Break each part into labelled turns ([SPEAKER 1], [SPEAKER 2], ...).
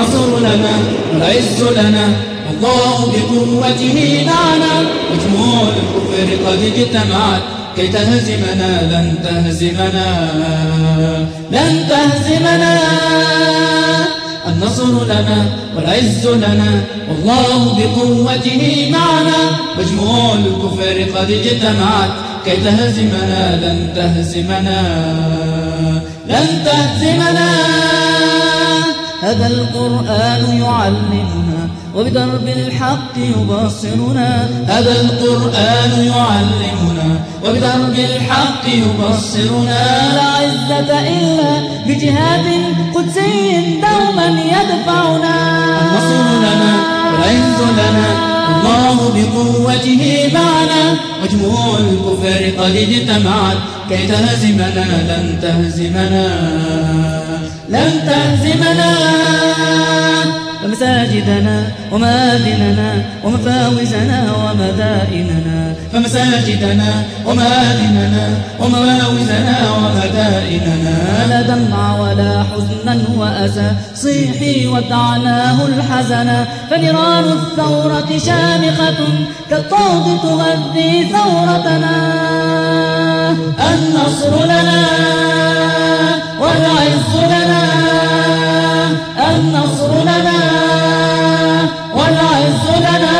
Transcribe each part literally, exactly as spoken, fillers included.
[SPEAKER 1] النصر لنا والعز لنا والله بقوته معنا وجموع الكفر قد اجتمعت كي تهزمنا لن تهزمنا لن تهزمنا النصر لنا والعز لنا والله بقوته معنا مجموع الكفر قد اجتمعت كي تهزمنا لن تهزمنا لن تهزمنا هذا القرآن يعلمنا وبدرب الحق يبصرنا هذا القرآن يعلمنا وبدرب الحق يبصرنا لا عزة إلا بجهاد قدسي دوما يدفعنا النصر لنا والعز لنا الله بقوته معنا مجموع الكفر قد اجتمعت كي تهزمنا لن تهزمنا لن تهزمنا فمساجدنا ومآذننا ومفاوزنا ومدائننا فمساجدنا ومآذننا ومفاوزنا ومدائننا لا دمع ولا حزنا وأسى صيحي ودعناه الحزنا فنيران الثورة شامخة كالطود تغذي ثورتنا النصر لنا والعز لنا النصر لنا والعز لنا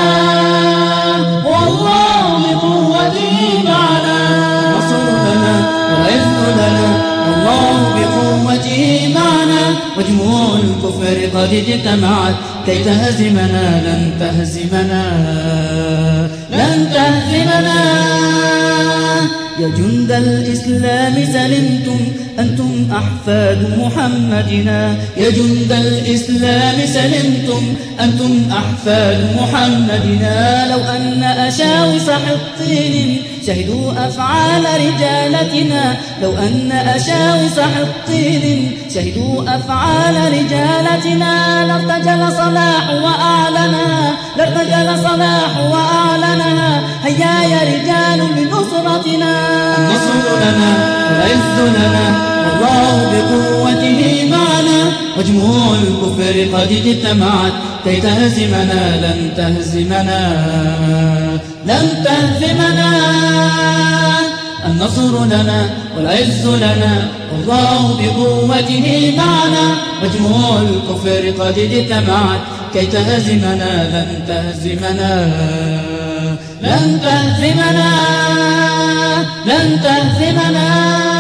[SPEAKER 1] والله بقوته معنا النصر لنا والعز لنا والله بقوته معنا مجموع الكفر قد اجتمعت كي تهزمنا لن تهزمنا لن تهزمنا يا جند الإسلام سلمتم أنتم أحفاد محمدنا يا جند الإسلام سلمتم أنتم أحفاد محمدنا لو أن أشاوس حطين شهدوا أفعال رجالتنا لو أن أشاوس حطين شهدوا أفعال رجالتنا لارتجل صلاح وأعلنها لارتجل صلاح وأعلنها هيا يا رجال لنصرتنا النصر لنا والعز لنا والله بقوته معنا مجموع الكفر قد اجتمعت كي تهزمنا لن تهزمنا لن تهزمنا النصر لنا والعز لنا والله بقوته معنا مجموع الكفر قد اجتمعت كي تهزمنا لن تهزمنا لن تهزمنا لن تهزمنا